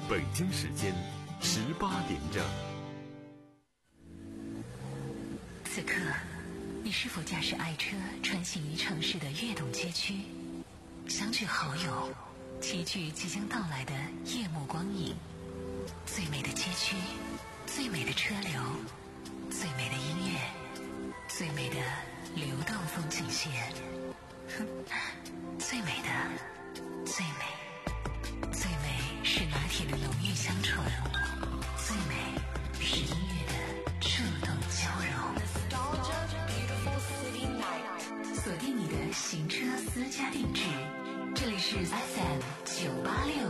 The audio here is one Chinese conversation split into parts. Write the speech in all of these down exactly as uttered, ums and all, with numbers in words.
北京时间十八点整。 此刻，你是否驾驶爱车穿行于城市的跃动街区，相聚好友，齐聚即将到来的夜幕光影？最美的街区，最美的车流，最美的音乐，最美的流动风景线。哼，最美的，最美，最美是拿铁的浓郁香醇，最美是音乐的触动交融。锁定你的行车私家定制，这里是 F M 九八六。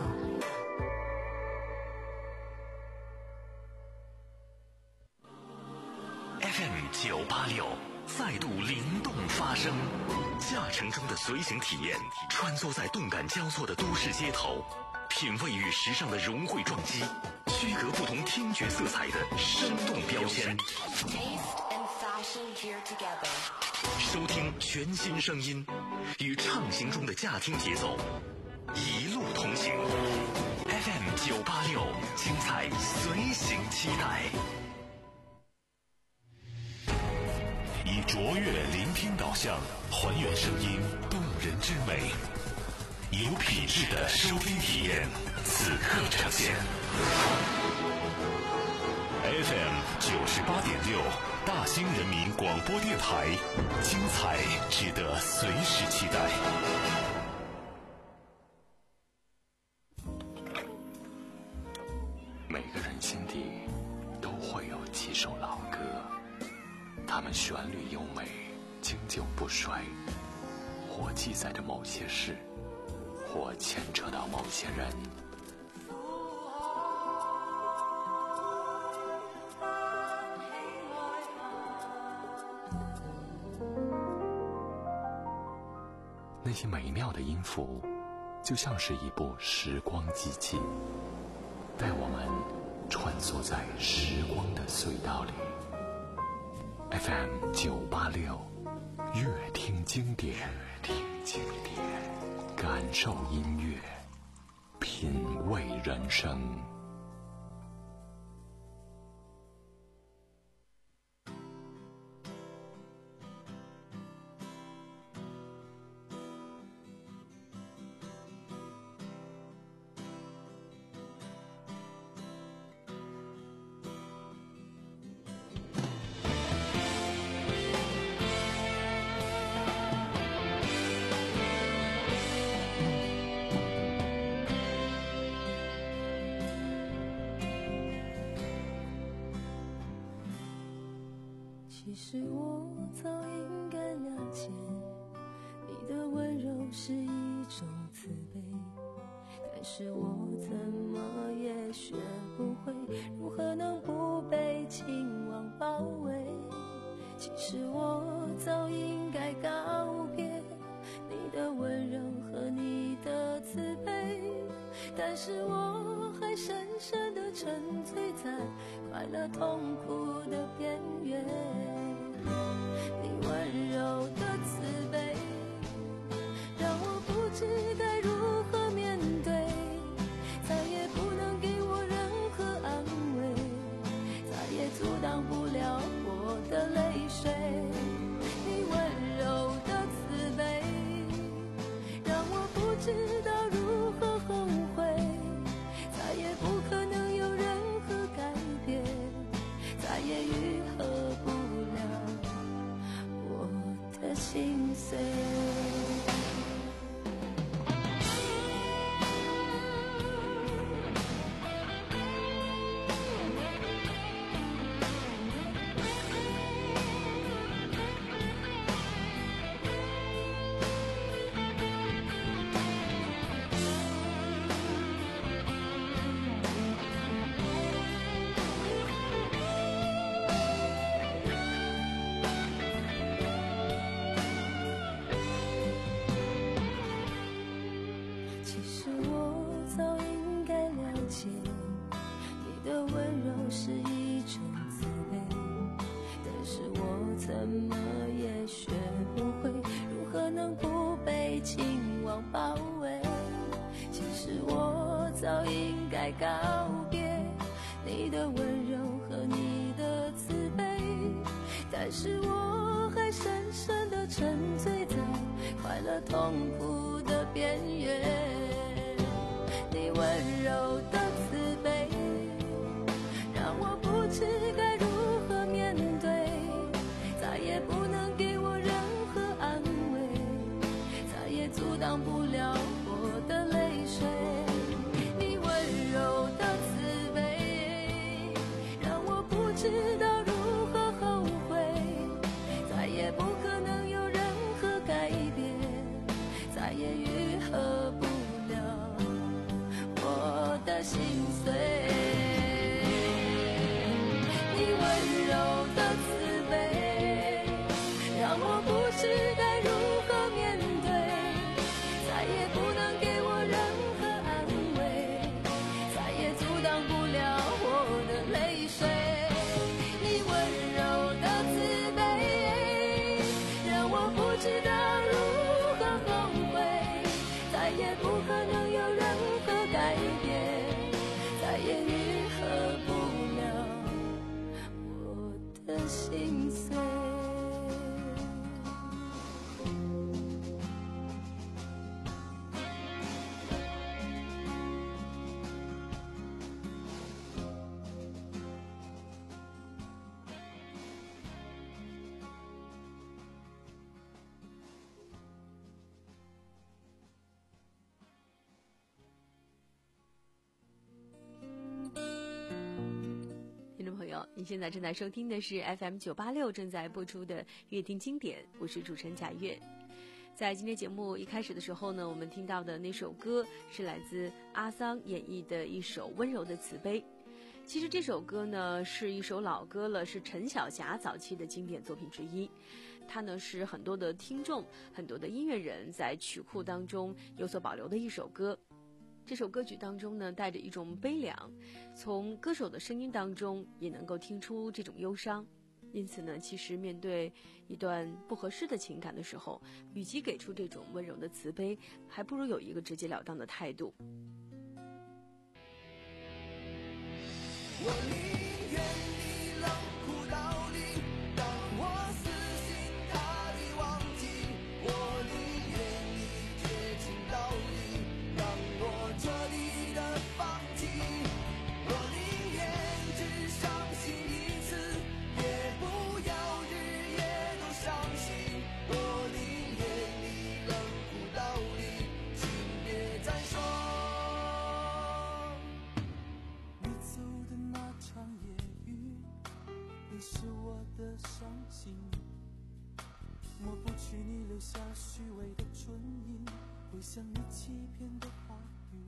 F M 九八六再度灵动发声，驾乘中的随行体验，穿梭在动感交错的都市街头，品味与时尚的融汇撞击，区隔不同听觉色彩的生动标签。收听全新声音，与畅行中的驾听节奏，一路同行。F M 九八六，精彩随行期待。以卓越聆听导向，还原声音动人之美，有品质的收听体验，此刻呈现。F M 九十八点六，大兴人民广播电台，精彩值得随时期待。每个人心底都会有几首老歌，它们旋律优美，经久不衰，或记载着某些事，或牵扯到某些人。那些美妙的音符，就像是一部时光机器，带我们穿梭在时光的隧道里。F M 九八六，乐听经典，乐听经典，感受音乐，品味人生。 其实我早应该了解，你的温柔是一种慈悲，但是我怎么也学不会如何能不被情网包围。其实我早应该告别你的温柔和你的慈悲，但是我还深深地沉醉在快乐痛苦的边缘。你温柔的慈悲让我不知该如何面对，再也不能给我任何安慰，再也阻挡不了我的泪水。你温柔的慈悲让我不知道如何后悔，再也不可能有任何改变，再也愈合不了我的心。 来告别你的温柔和你的慈悲，但是我还深深地沉醉在快乐痛苦的边缘。你温柔的慈悲让我不知该如何面对，再也不能给我任何安慰，再也阻挡不了我的泪水。你温柔的慈悲让我不知道如何后悔，再也不可能有任何改变，再也愈合不了我的心碎。你温柔的慈悲让我不知该如何面对，再也不能给我任何安慰，再也阻挡不了我的泪水。你温柔的慈悲让我不知道如何后悔，再也不可能有任何改变，再也愈合不了我的心碎。 你现在正在收听的是 F M 九八六 正在播出的乐听经典，我是主持人贾月。在今天节目一开始的时候呢，我们听到的那首歌是来自阿桑演绎的一首温柔的慈悲。其实这首歌呢是一首老歌了，是陈晓霞早期的经典作品之一。它呢是很多的听众很多的音乐人在曲库当中有所保留的一首歌。这首歌曲当中呢带着一种悲凉，从歌手的声音当中也能够听出这种忧伤。因此呢，其实面对一段不合适的情感的时候，与其给出这种温柔的慈悲，还不如有一个直截了当的态度。 我宁愿你冷酷到底，让我死心塌地忘记，我宁愿你绝情到底，让我彻底的放弃，我宁愿只伤心一次，也不要日夜都伤心，我宁愿你冷酷到底，请别再说。你走的那场夜雨，你是我的伤心，抹不去你留下虚伪的唇印，会像你欺骗的话语。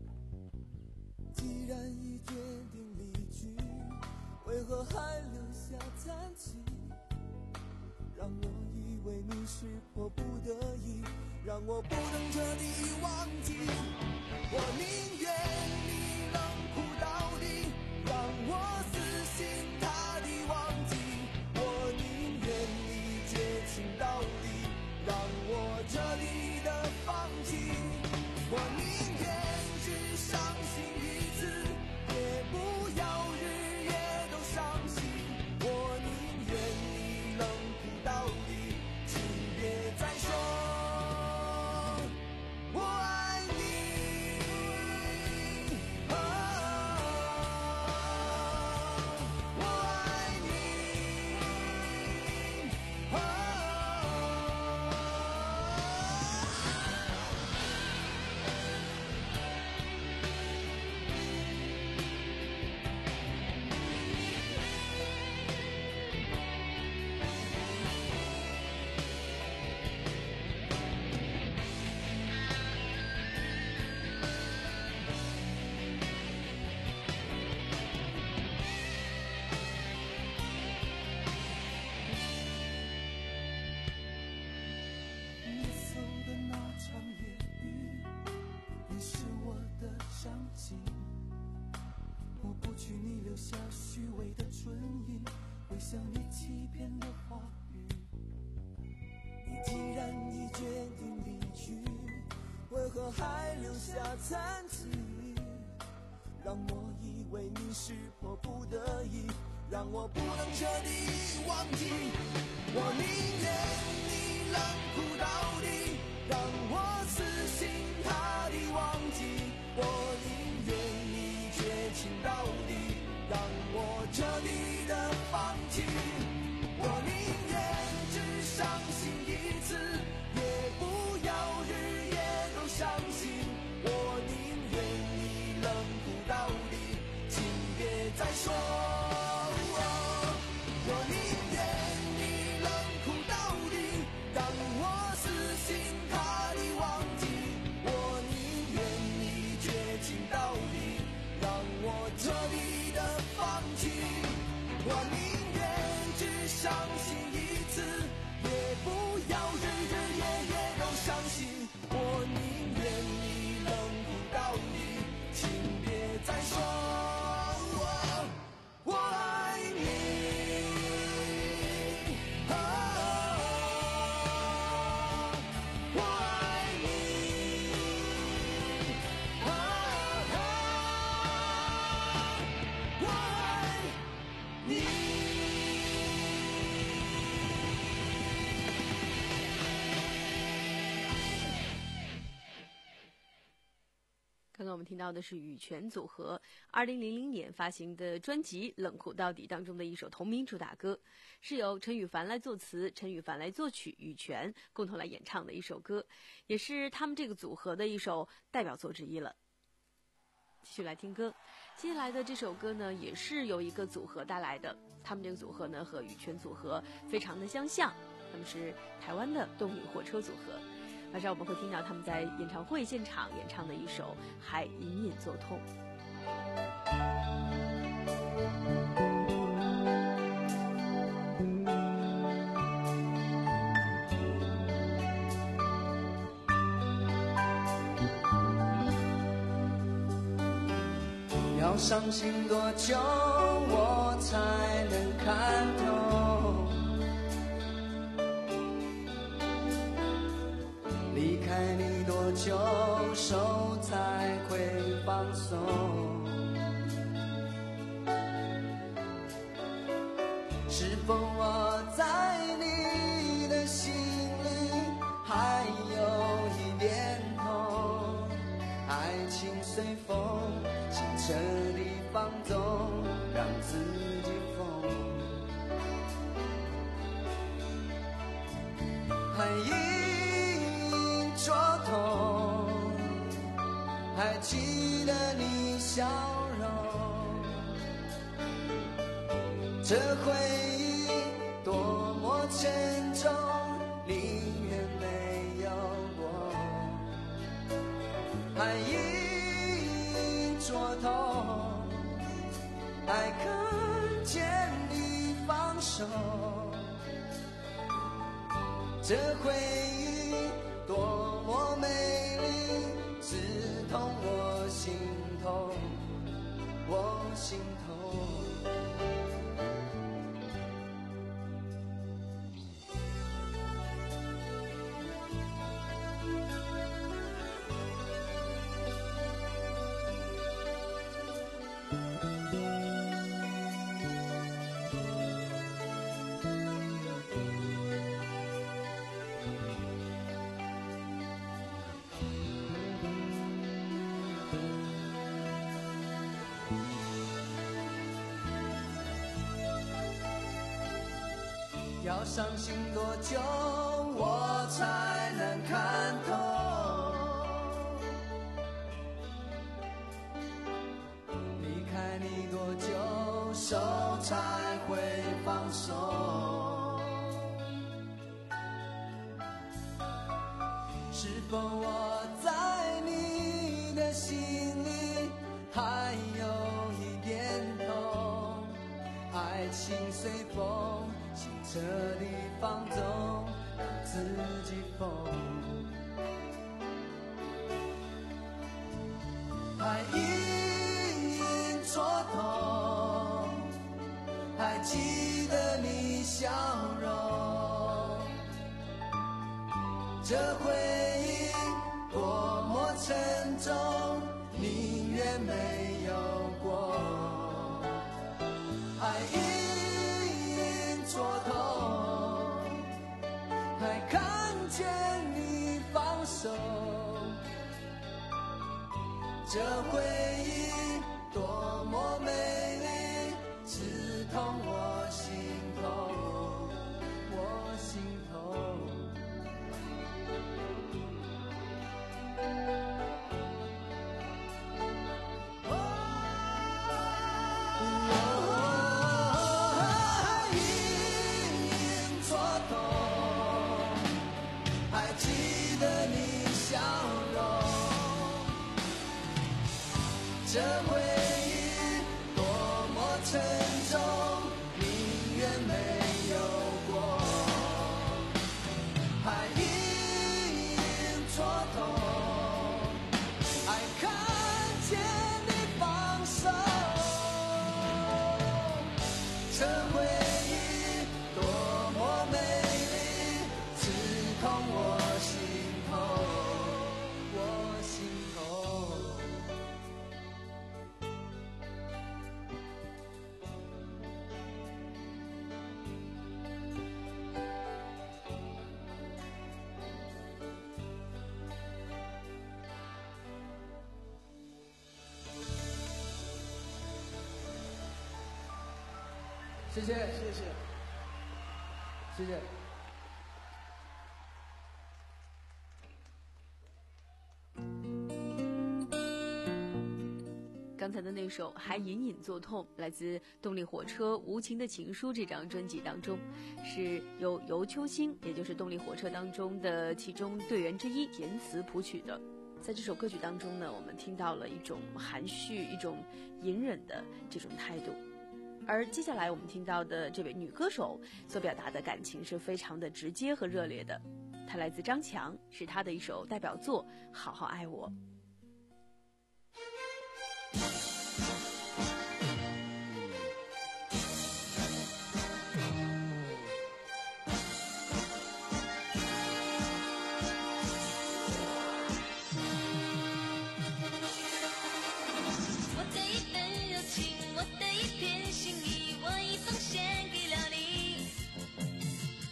既然已决定离去，为何还留下残疾？让我以为你是迫不得已，让我不能彻底忘记。我宁愿你冷酷到底，让我死心塌地忘记，我宁愿你绝情到底，让我彻底的放弃，我宁愿只伤心一次，也不要日夜都伤心，我宁愿你冷酷到底，请别再说我爱你。哦，我爱你。哦，你走的那场夜雨，你是我的伤心，抹不去你留下虚伪的唇印，会像你欺骗的话语。你既然已决定离去，为何还留下残疾？让你是迫不得已，让我不能彻底忘记。我宁愿你冷酷到底，让我死心塌地忘记。我宁愿你绝情到底，让我彻底的放弃。我宁愿只伤心一次，也不要日夜都伤心。我宁愿你冷酷到底，请别再说。我宁愿你冷酷到底，让我死心塌地忘记。我宁愿你绝情到底，让我彻底的放弃。我宁愿只伤心一次，也不要日日夜夜都伤心。我宁愿你冷酷到底，请别再说我我爱你。啊，我爱你。啊，我爱你。 刚刚我们听到的是羽泉组合二零零零年发行的专辑《冷酷到底》当中的一首同名主打歌，是由陈羽凡来作词，陈羽凡来作曲，羽泉共同来演唱的一首歌，也是他们这个组合的一首代表作之一了。继续来听歌，接下来的这首歌呢，也是由一个组合带来的，他们这个组合呢和羽泉组合非常的相像，他们是台湾的动力火车组合。马上我们会听到他们在演唱会现场演唱的一首《还隐隐作痛》。 要伤心多久我才能看透？离开你多久手才会放松？是否我在你的心里还有一点痛？爱情随风，心彻底放纵，让自己疯。还隐作痛，还记得你笑容，这回忆多么沉重，宁愿没有过。还隐作痛，还看见你放手，这回忆多么美丽，刺痛我心头，我心头。要伤心多久我才能看透？离开你多久手才会放手？是否我在你的心里还有一点痛？爱情随风，心彻底放纵，让自己疯。还隐隐作痛，还记得你笑容，这回忆多么沉重，宁愿没有过。 隐隐作痛，还看见你放手，这回忆多么美丽，刺痛我心头，我心头。这回忆多么沉重，宁愿没有过，还隐隐作痛，还看见你放手。这回忆多么美丽，刺痛我心头，我心头。谢谢，谢谢，谢谢。 刚才的那首《还隐隐作痛》来自动力火车《无情的情书》这张专辑当中，是由尤秋兴，也就是动力火车当中的其中队员之一填词谱曲的。在这首歌曲当中呢，我们听到了一种含蓄、一种隐忍的这种态度。而接下来我们听到的这位女歌手所表达的感情是非常的直接和热烈的，她来自张强，是她的一首代表作《好好爱我》。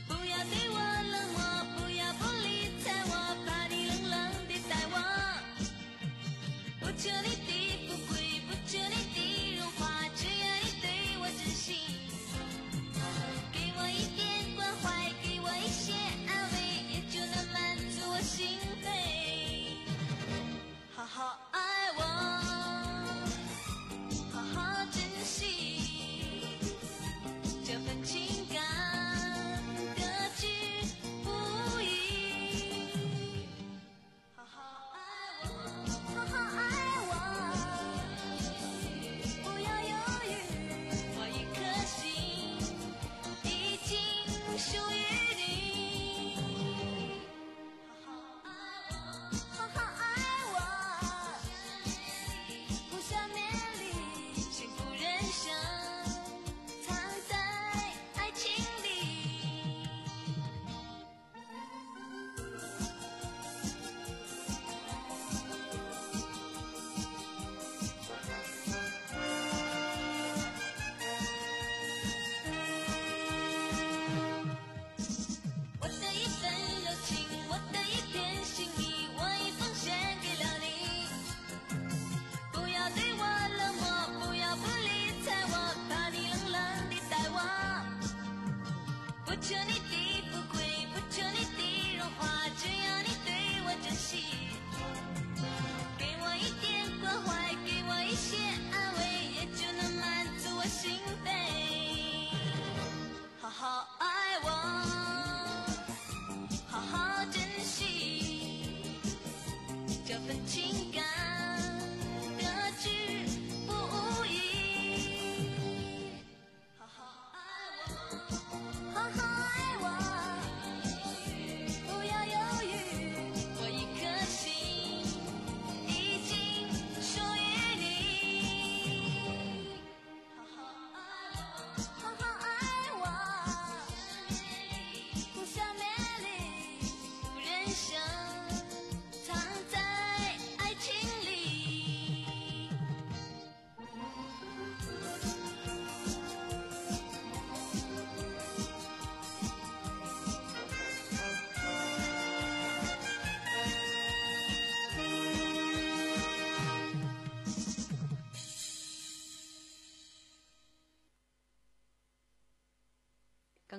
不要对我冷漠，不要不理睬我，怕你冷冷地待我。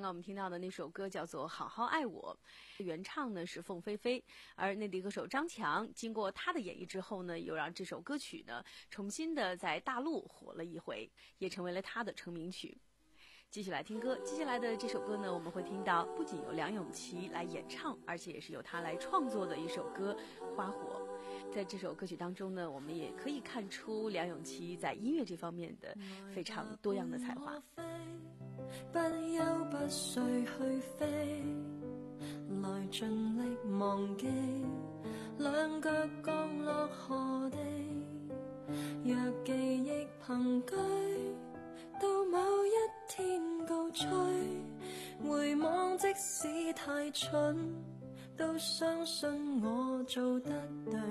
我们听到的那首歌叫做《好好爱我》，原唱呢是凤飞飞，而内地歌手张强经过他的演绎之后呢，又让这首歌曲呢重新的在大陆火了一回，也成为了他的成名曲。继续来听歌，接下来的这首歌呢，我们会听到不仅由梁咏琪来演唱，而且也是由他来创作的一首歌《花火》。在这首歌曲当中呢，我们也可以看出梁咏琪在音乐这方面的非常多样的才华。 不休不睡去飛，來盡力忘記，兩腳降落何地，若記憶憑據，到某一天高吹，回望即使太蠢，都相信我做得對。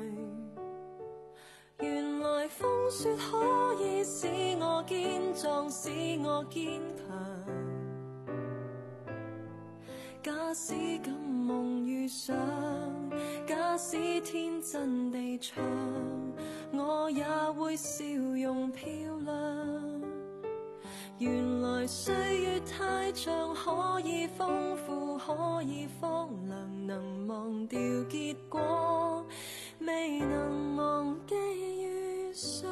原來風雪可以使我堅壯，使我堅強。假使敢夢遇上，假使天真地唱，我也會笑容漂亮。原來歲月太長，可以豐富，可以荒涼，能忘掉結果，未能忘記遇上。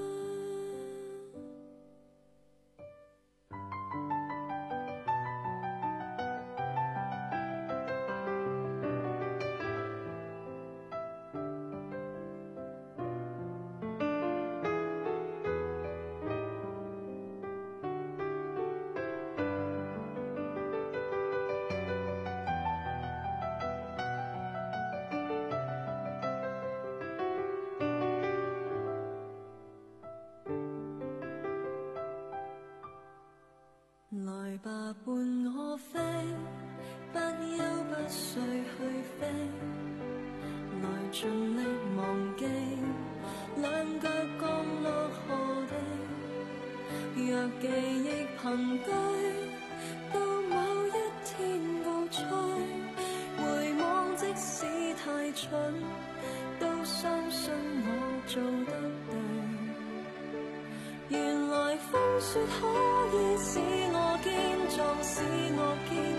來吧伴我飛，不休不睡去飛，來盡力忘記，兩腳降落何地，若記憶憑據，到某一天高吹，回望即使太蠢，都相信我做得對。原來風雪可以使我堅壯，使我堅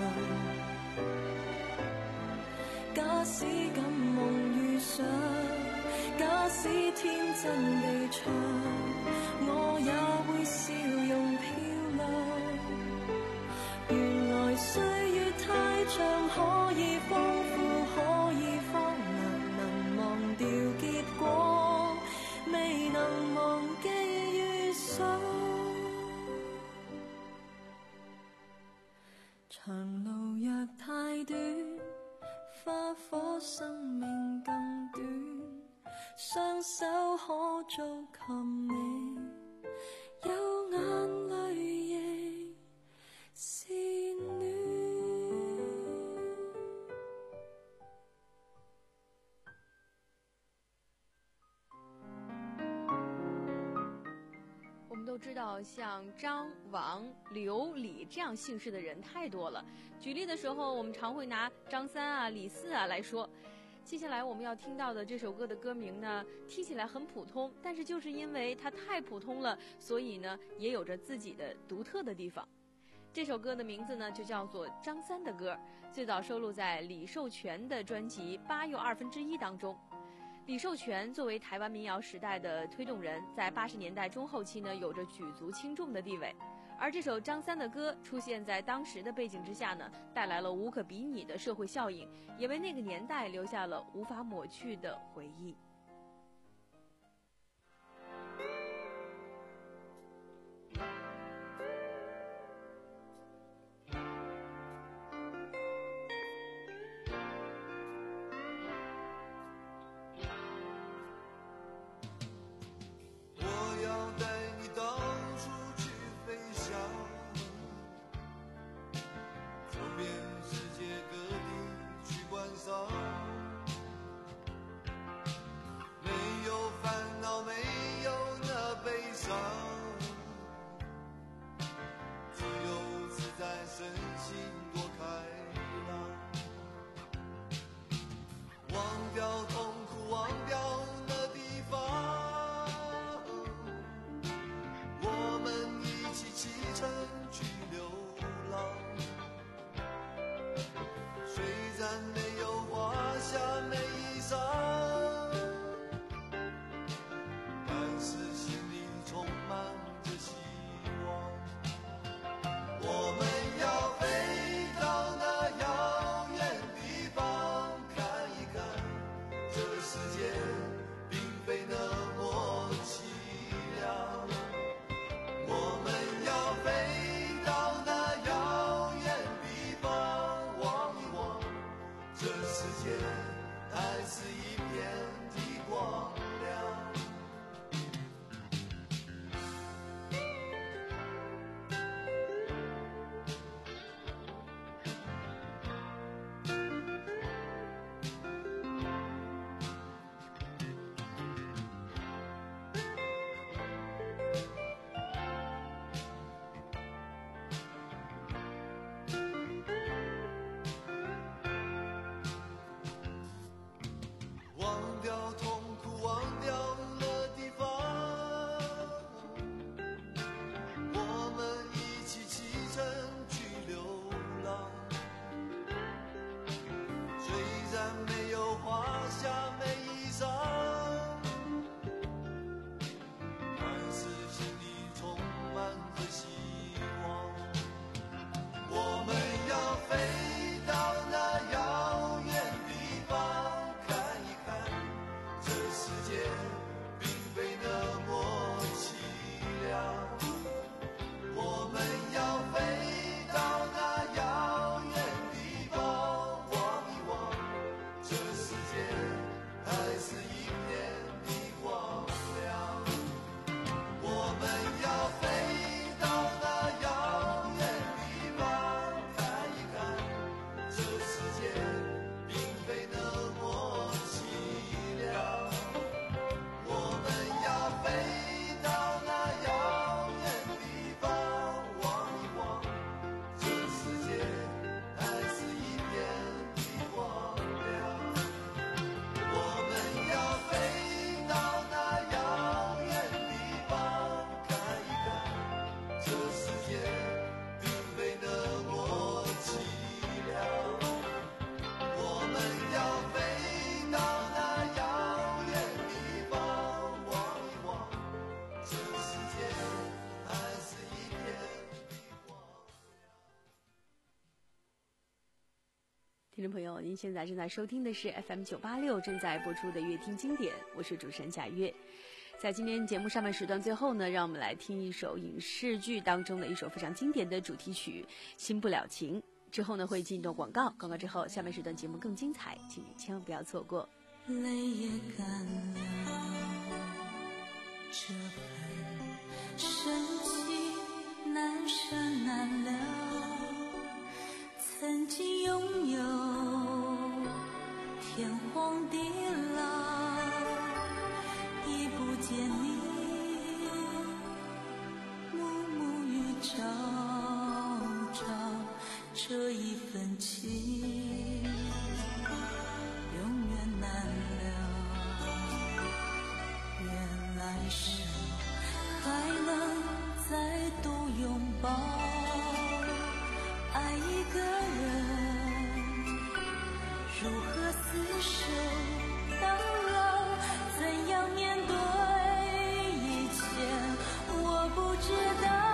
強。假使敢夢遇上，假使天真地唱，我也會笑容漂亮。原來歲月太長，可以豐富，可以荒涼，能忘掉結果，未能忘記遇上。長路若太短，花火生命更短，雙手可做給你，有眼淚亦是暖。 我们都知道像张、王、刘、李这样姓氏的人太多了，举例的时候我们常会拿张三啊、李四啊来说。接下来我们要听到的这首歌的歌名呢，听起来很普通，但是就是因为它太普通了，所以呢也有着自己的独特的地方。这首歌的名字呢就叫做张三的歌，最早收录在李寿全的专辑《八又二分之一》当中。李寿全作为台湾民谣时代的推动人，在八十年代中后期呢，有着举足轻重的地位。而这首张三的歌出现在当时的背景之下呢，带来了无可比拟的社会效应，也为那个年代留下了无法抹去的回忆。 听众朋友，您现在正在收听的是 F M 九八六正在播出的乐听经典，我是主持人贾月。在今天节目上半时段最后呢，让我们来听一首影视剧当中的一首非常经典的主题曲《新不了情》。之后呢会进入广告，广告之后下半时段节目更精彩，请你千万不要错过。 泪也干了，这份深情难舍难了，曾经拥有天荒地老，已不见你暮暮与朝朝，这一份情永远难了，原来是还能再度拥抱，爱一个人如何厮守到老，怎样面对一切我不知道，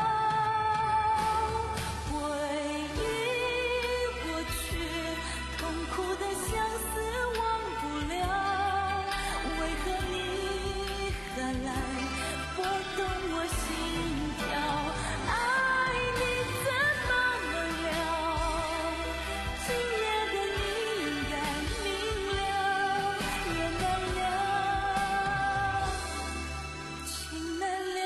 回忆过去痛苦的相思忘不了，为何你还来拨动我心跳，爱你怎么能了，今夜的你应该明了，缘难了，情难了。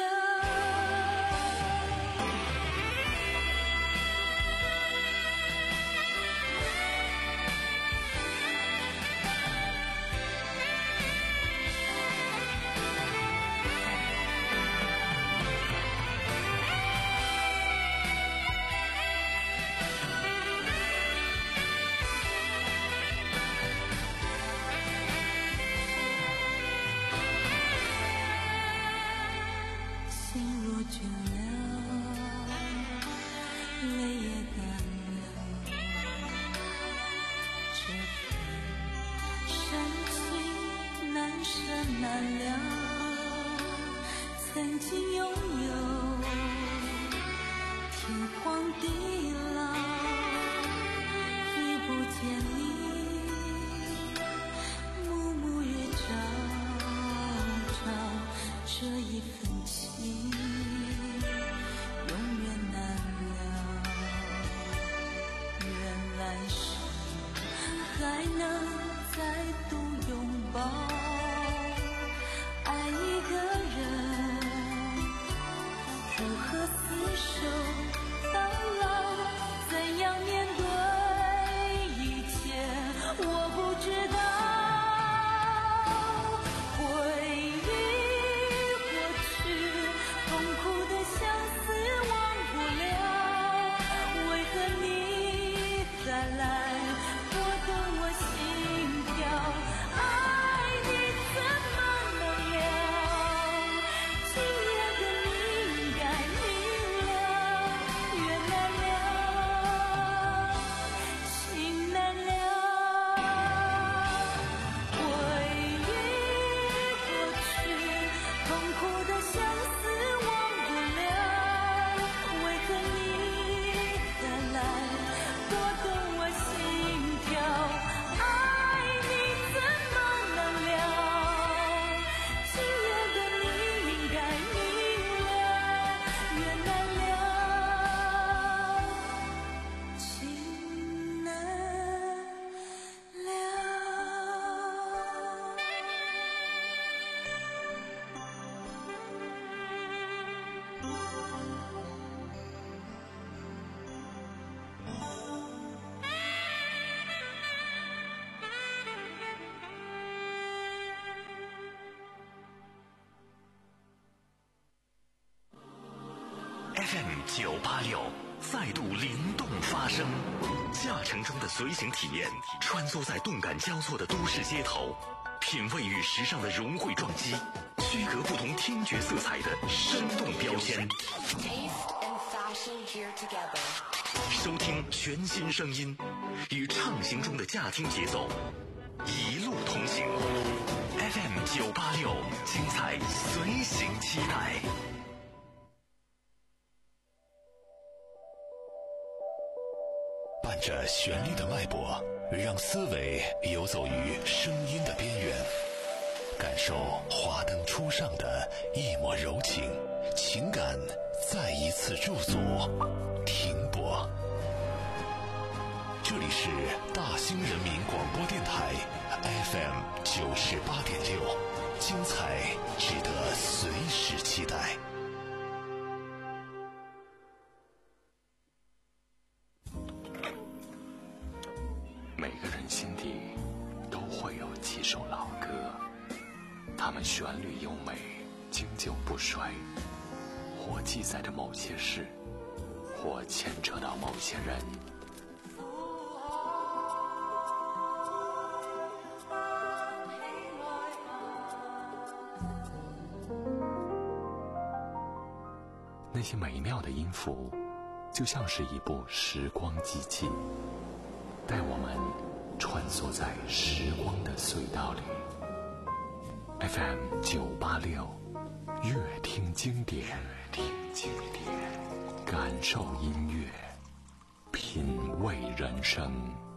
心若倦了，泪也干了，这份深情难舍难了，曾经拥有天荒地老，已不见你暮暮与朝朝，这一份情永远难了，原来是还能再度拥抱，爱一个人如何厮守到老，怎样面对一切我不知道，回忆过去痛苦的相思忘不了，为何你还来拨动我心跳，爱你怎么能了，今夜的你应该明了，缘难了，情难了，回忆过去痛苦的相思忘不了，为何你还来拨动我心跳，爱你怎么能了，今夜的你应该明了，缘难了，情难了。 F M 九八六再度灵动发声，驾乘中的随行体验，穿梭在动感交错的都市街头，品味与时尚的融汇撞击，区隔不同听觉色彩的生动标签。收听全新声音，与畅行中的驾听节奏，一路同行。F M 九八六，精彩随行期待。伴着旋律的脉搏， 让思维游走于声音的边缘，感受华灯初上的一抹柔情，情感再一次驻足停泊。这里是大兴人民广播电台 F M 九十八点六，精彩值得随时期待。 每个人心底都会有几首老歌，它们旋律优美，经久不衰，或记载着某些事，或牵扯到某些人。那些美妙的音符，就像是一部时光机器，带我们穿梭在时光的隧道里。F M 九八六，乐听经典，乐听经典，感受音乐，品味人生。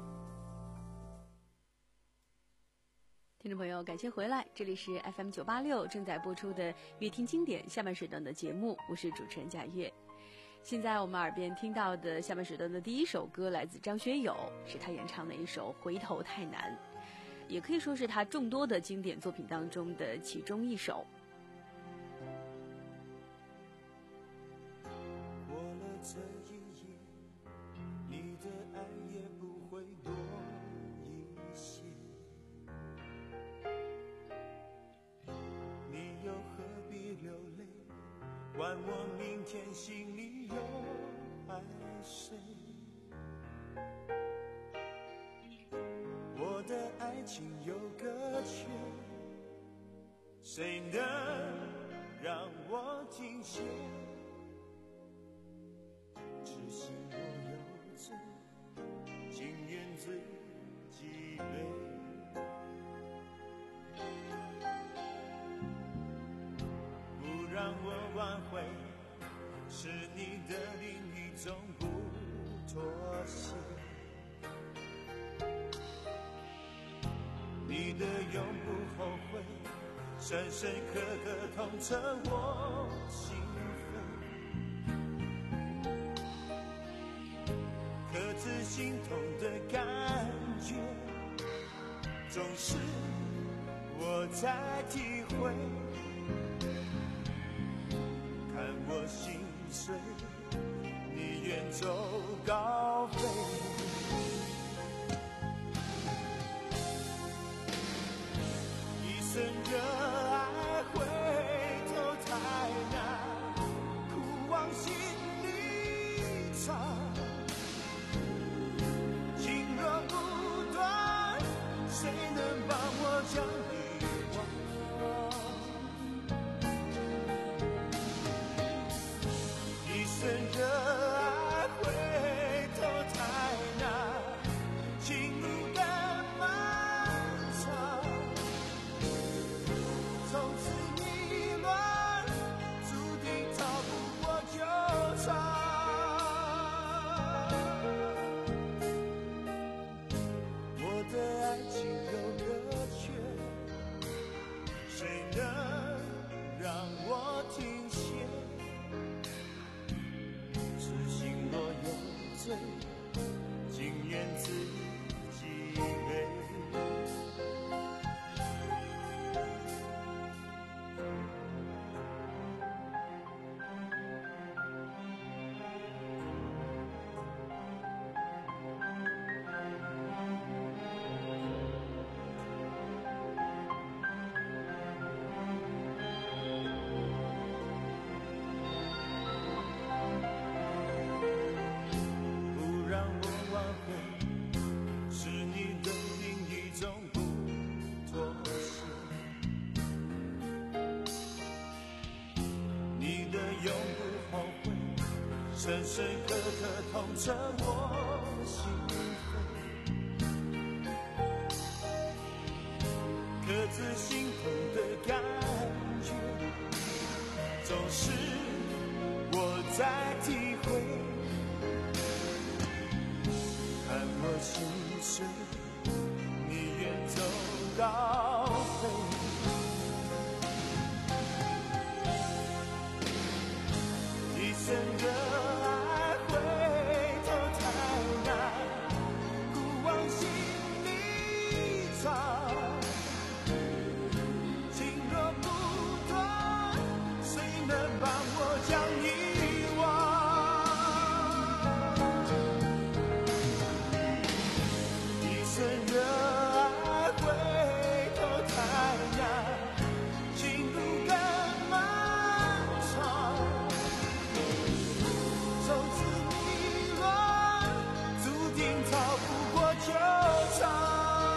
听众朋友，感谢回来，这里是 F M 九八六正在播出的乐听经典下半时段的节目，我是主持人贾月。现在我们耳边听到的下半时段的第一首歌来自张学友，是他演唱的一首《回头太难》，也可以说是他众多的经典作品当中的其中一首。 过了这一夜，你的爱也不会多一些，你又何必流泪，管我明天心里有爱谁？我的爱情有个缺，谁能让我停歇？痴心若有罪，情愿自己累。不让我挽回，是你的另一种不妥协。你的永不后悔，深深刻刻痛彻我心扉。可知心痛的感觉，总是我在体会。看我心碎，你远走高飞。一生热爱回头太难，苦往心里藏。情若不断，谁能帮我将你忘？一生热爱回头太难，情路更漫长。从此迷乱，注定逃不过纠缠。我的爱情有个缺，谁能让我停歇？痴心若有罪，情愿自己背。不让我挽回，是你的另一种不妥协。你的永不后悔，深深刻刻痛彻我心扉。可知心痛的感觉，总是我在体会。看我心碎， 高飞。一生热爱回头太难，古往心里藏。情若不断，谁能帮我将遗忘？一生热爱回头太难，情路更漫长。从此迷乱，注定逃不过纠缠。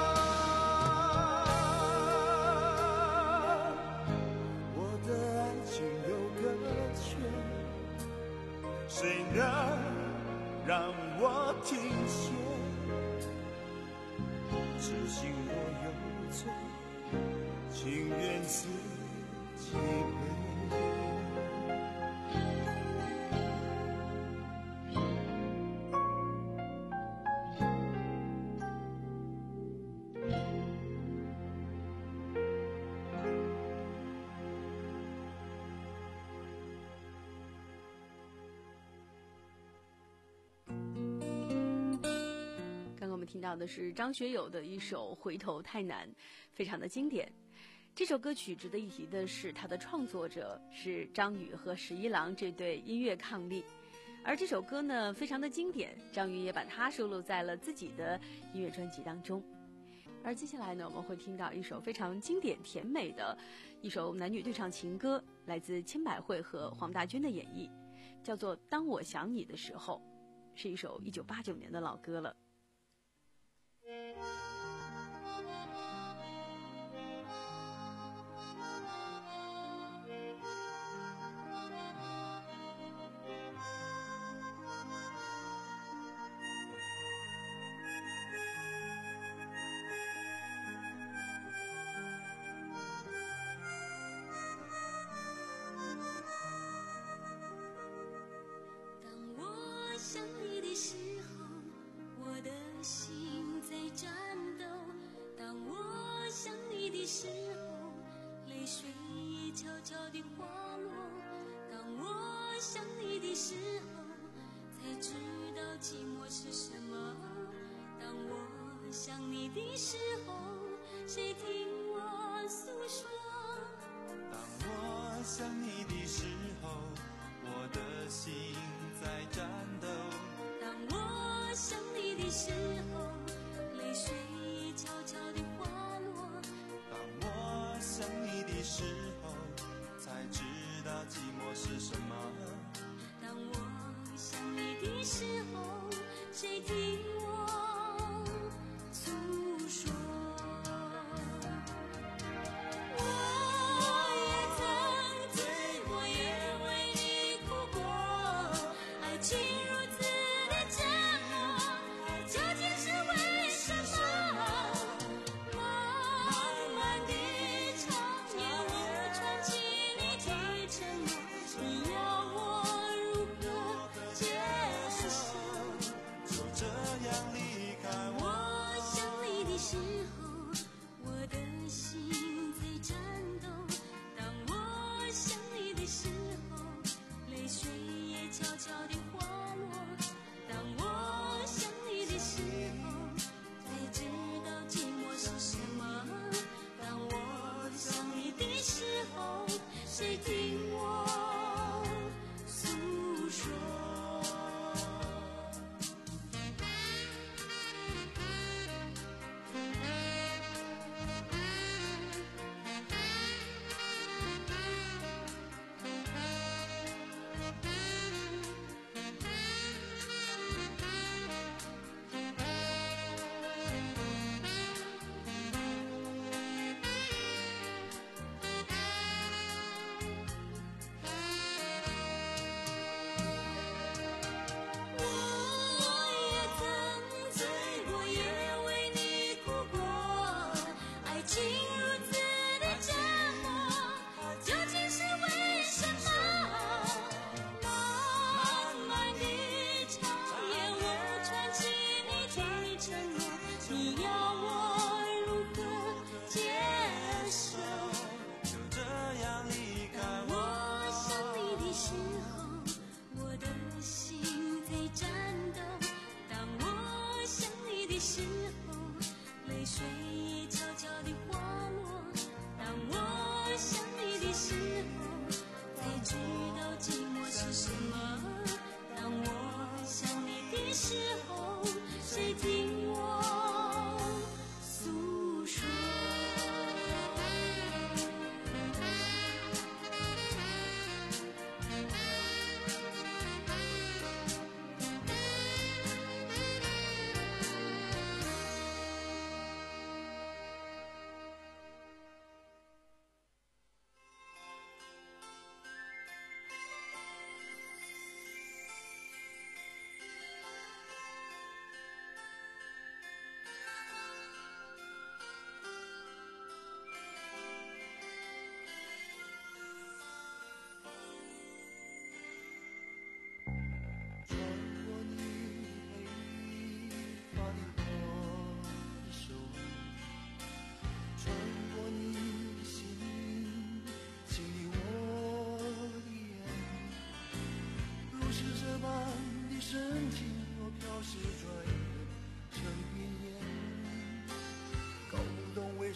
我的爱情有个缺，谁能让我停歇？痴心若有罪，情愿自己背。 听到的是张学友的一首《回头太难》，非常的经典。这首歌曲值得一提的是，它的创作者是张宇和十一郎这对音乐伉俪，而这首歌呢非常的经典，张宇也把它收录在了自己的音乐专辑当中。而接下来呢，我们会听到一首非常经典甜美的一首男女对唱情歌，来自千百惠和黄大军的演绎，叫做《当我想你的时候》，是一首一九八九年的老歌了。 想你的时候，我的心在颤抖。当我想你的时候，泪水悄悄地滑落。当我想你的时候，才知道寂寞是什么。当我想你的时候，谁听我诉说？ 当我想你的时候，我的心在颤抖。 当我想你的时候，泪水悄悄地滑落。 当我想你的时候，才知道寂寞是什么。 当我想你的时候，谁听我诉说？我也曾醉过，也为你哭过，爱情如此的折磨，究竟是为什么？漫漫的长夜，我串起你的承诺，你要我如何接受？ 就这样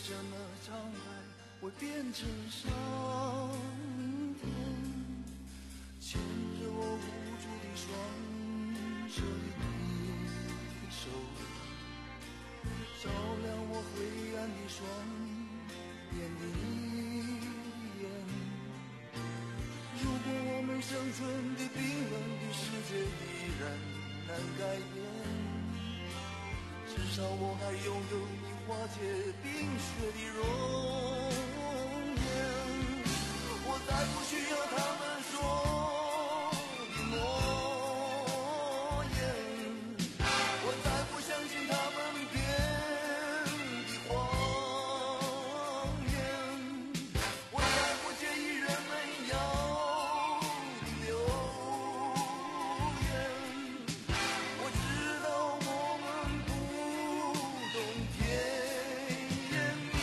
什么伤害会变成上天？牵着我无助的双手的你的手，照亮我灰暗的双眼的眼。如果我们生存的冰冷的世界依然难改变，至少我还拥有你化解冰雪的容颜。我再不需要他们说的诺言，我再不相信他们编的谎言，我再不介意人们要的流言。我知道我们不懂甜言蜜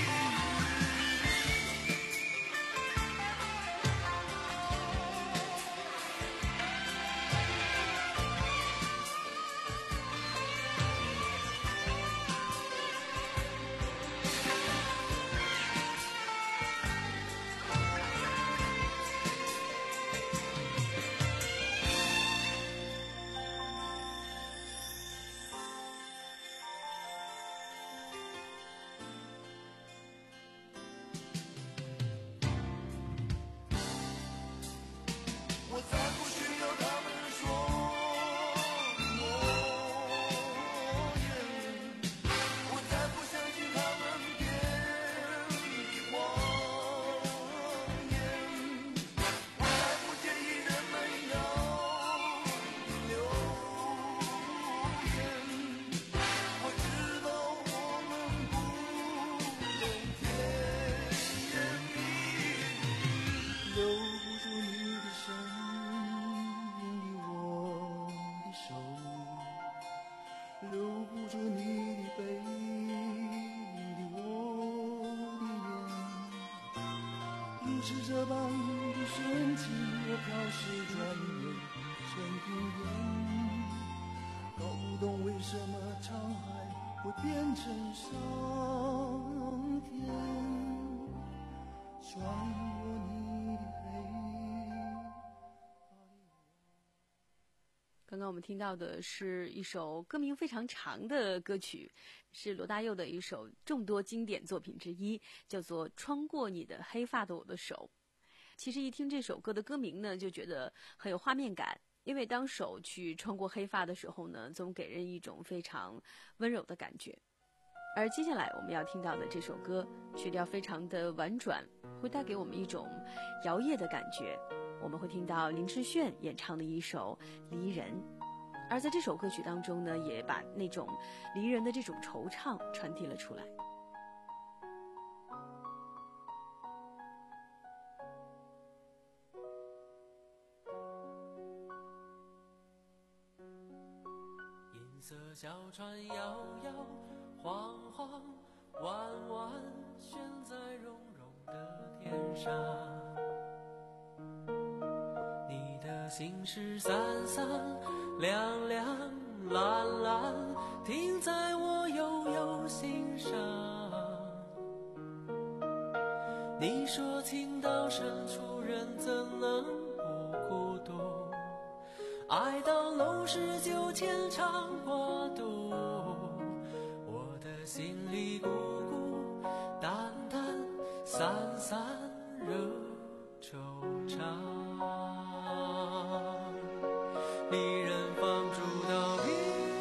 我再不需要他们说的诺言，我再不相信他们编的谎言，我再不介意人们要的流言。我知道我们不懂甜言蜜语，留不住你的身影的我的手，留不住你的背影的我的眼。如是这般的瞬间，我飘逝转眼成云烟，搞不懂为什么沧海会变成上天，穿过你的黑。 刚刚我们听到的是一首歌名非常长的歌曲，是罗大佑的一首众多经典作品之一，叫做《穿过你的黑发的我的手》。其实一听这首歌的歌名呢，就觉得很有画面感，因为当手去穿过黑发的时候呢，总给人一种非常温柔的感觉。而接下来我们要听到的这首歌，曲调非常的婉转，会带给我们一种摇曳的感觉。我们会听到林志炫演唱的一首《离人》，而在这首歌曲当中呢，也把那种离人的这种惆怅传递了出来。 银色小船摇摇晃晃，弯弯悬在绒绒的天上，你的心事散散亮亮蓝蓝，停在我悠悠心上。你说情到深处人怎能不孤独，爱到浓时就牵肠挂肚，我的心里孤孤单单散散惹惆怅。离人放逐到边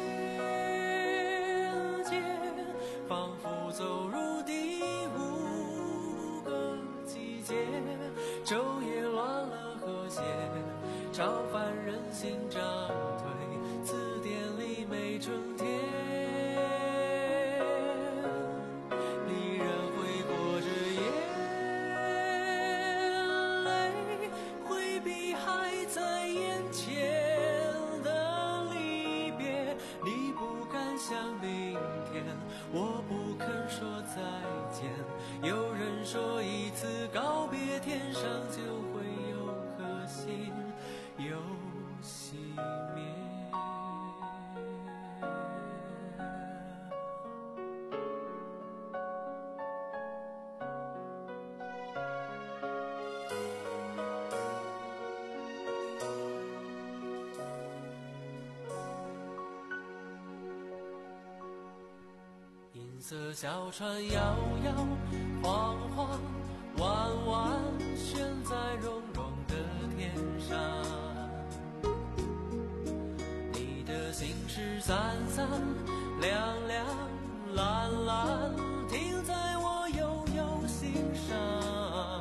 界，仿佛走入第五个季节，昼夜乱了和谐，超凡人心涨退，字典里没春天。离人挥霍着眼泪，回避还在眼前的离别。你不敢想明天，我不肯说再见。有人说一次告别，天上就会有颗星有色小船摇摇晃晃，弯弯悬在绒绒的天上。你的心事散散亮亮蓝蓝，停在我悠悠心上。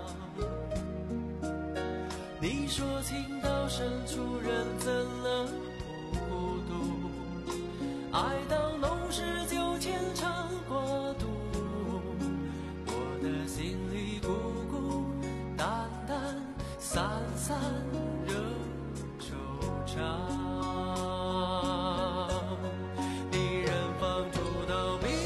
你说情到深处人怎能不孤独，爱到浓时就牵肠挂肚，我的心里孤孤单单散散惹惆怅。离人放逐到边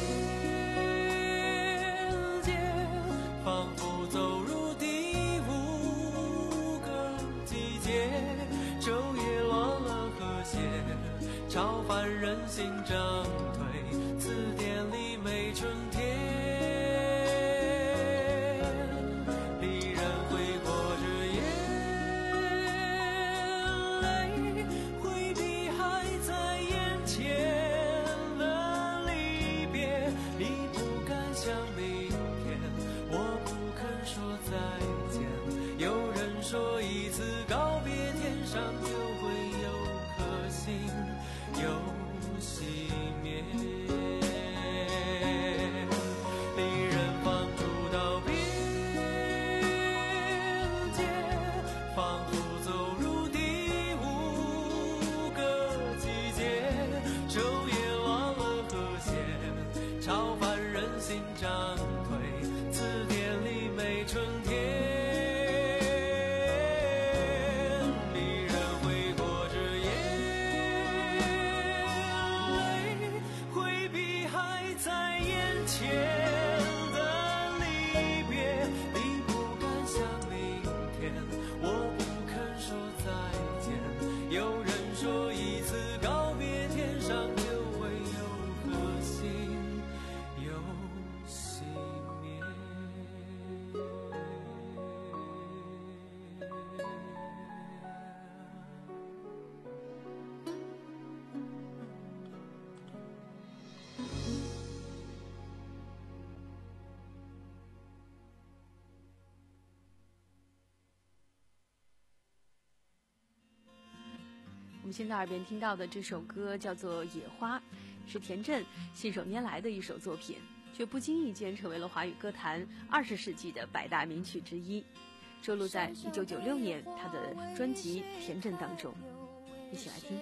界，仿佛走入第五个季节，昼夜乱了和谐，超凡人心涨退，词典里没春天。离人挥过着眼泪，回避还在眼前的离别。你不敢想明天，我不肯说再见。有人说一次告别，天上就会有颗星又熄灭。离人放逐到边界，仿佛走入第五个季节，昼夜乱了和谐，超凡人心涨退，词典里没春天。 我们现在耳边听到的这首歌叫做《野花》，是田震信手拈来的一首作品，却不经意间成为了华语歌坛二十世纪的百大名曲之一，收录在一九九六年他的专辑《田震》当中。一起来听。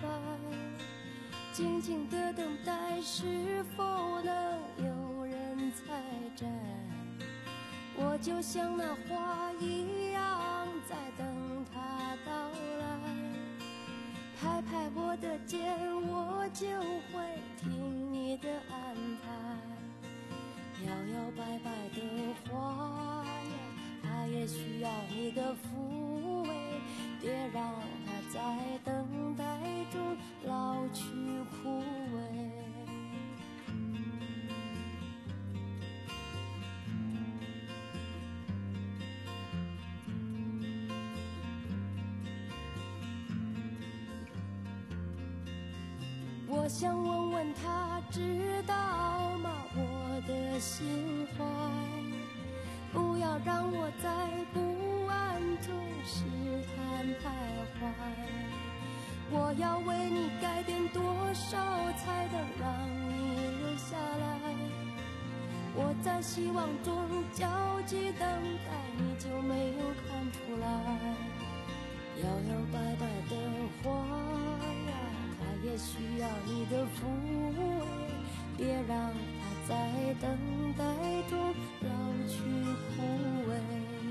静静的等待，是否能有人采摘？我就像那花一样，在等它到来。拍拍我的肩，我就会听你的安排。摇摇摆摆的花呀，它也需要你的抚慰，别让它在等待中老去枯萎。我想问问他知道吗我的心怀，不要让我在不安中试探徘徊。我要为你改变多少才能让你留下来？我在希望中焦急等待，你就没有看出来？摇摇摆摆的花呀，它也需要你的抚慰，别让它在等待中老去枯萎。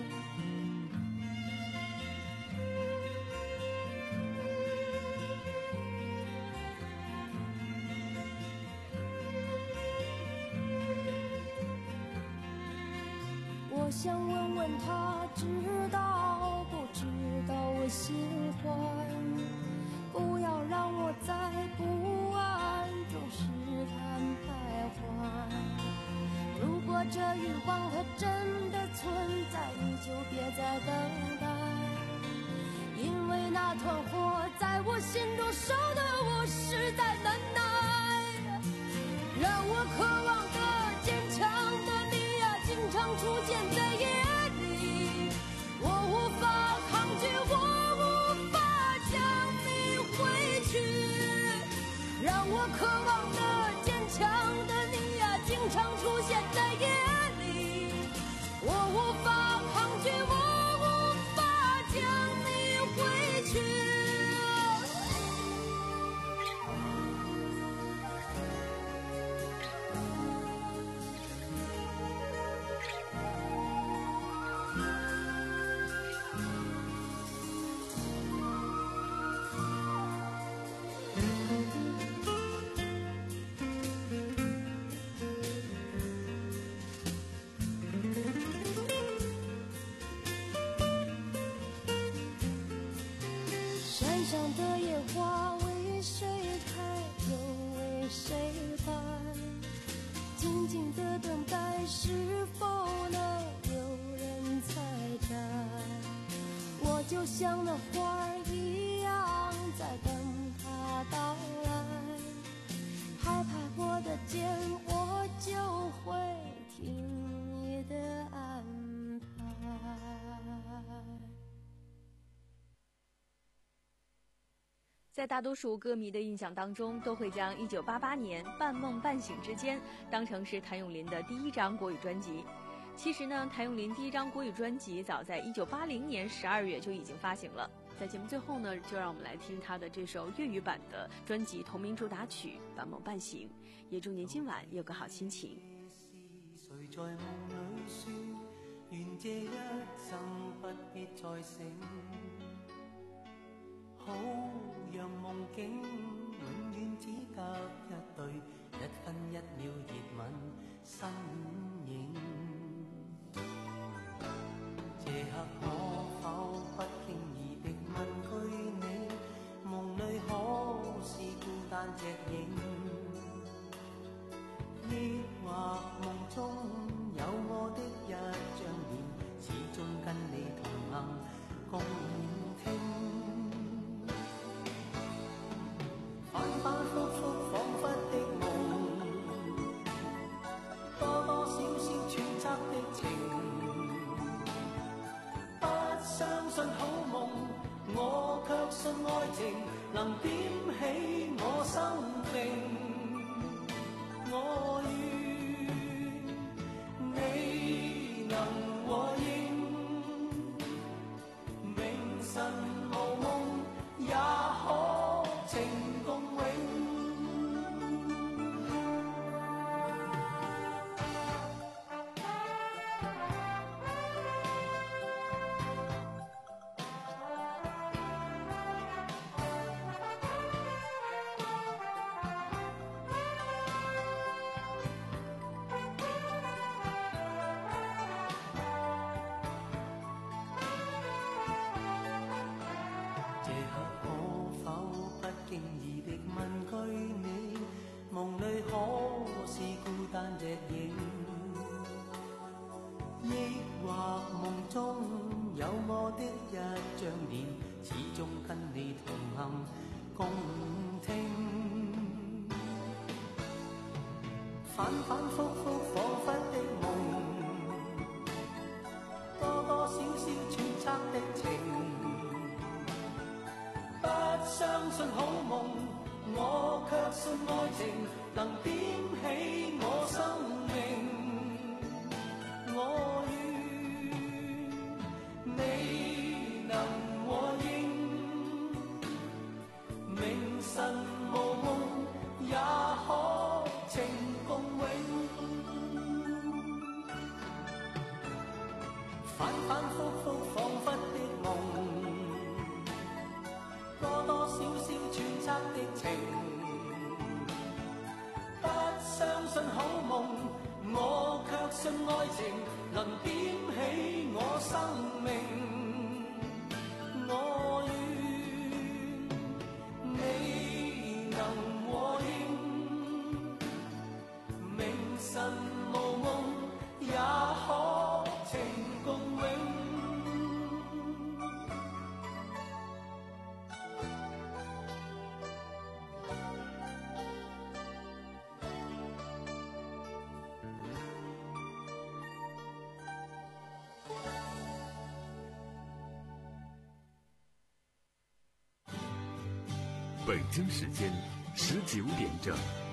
我想问问他知道不知道我心怀，不要让我在不安中试探徘徊。如果这欲望它真的存在，你就别再等待，因为那团火在我心中烧得我实在难耐，让我渴望的上的野花为谁开，又为谁败？静静的等待，是否能有人采摘？我就像那花儿一样，在等它到来。拍拍我的肩，我就会听你的安排。 在大多数歌迷的印象当中，都会将一九八八年《半梦半醒之间》当成是谭咏麟的第一张国语专辑。其实呢，谭咏麟第一张国语专辑早在一九八零年十二月就已经发行了。在节目最后呢，就让我们来听他的这首粤语版的专辑同名主打曲《半梦半醒》，也祝您今晚有个好心情。 谁在梦里说，愿这一生不必再醒，好让梦境永遠只隔一對一分一秒熱吻身影。這刻可否不經意的問句你，夢裏可是孤單隻影，抑或夢中有我的一張臉，始終跟你同行共聽。反反复复仿佛的夢，多多少少揣測的情，不相信好夢，我卻信愛情能點起我生命。我願你能和應，明晨無夢也可情共永。共聽，反反复复彷彿的夢，多多少少揣測的情，不相信好夢，我卻信愛情能點起我生命。我願你能和應，明晨無夢也可情共永。反反复复彷彿的夢，多多少少揣測的情，不相信好夢，我卻信愛情能點起我生命。我願你能和應，明晨無夢也可情共永。 北京时间十九点整。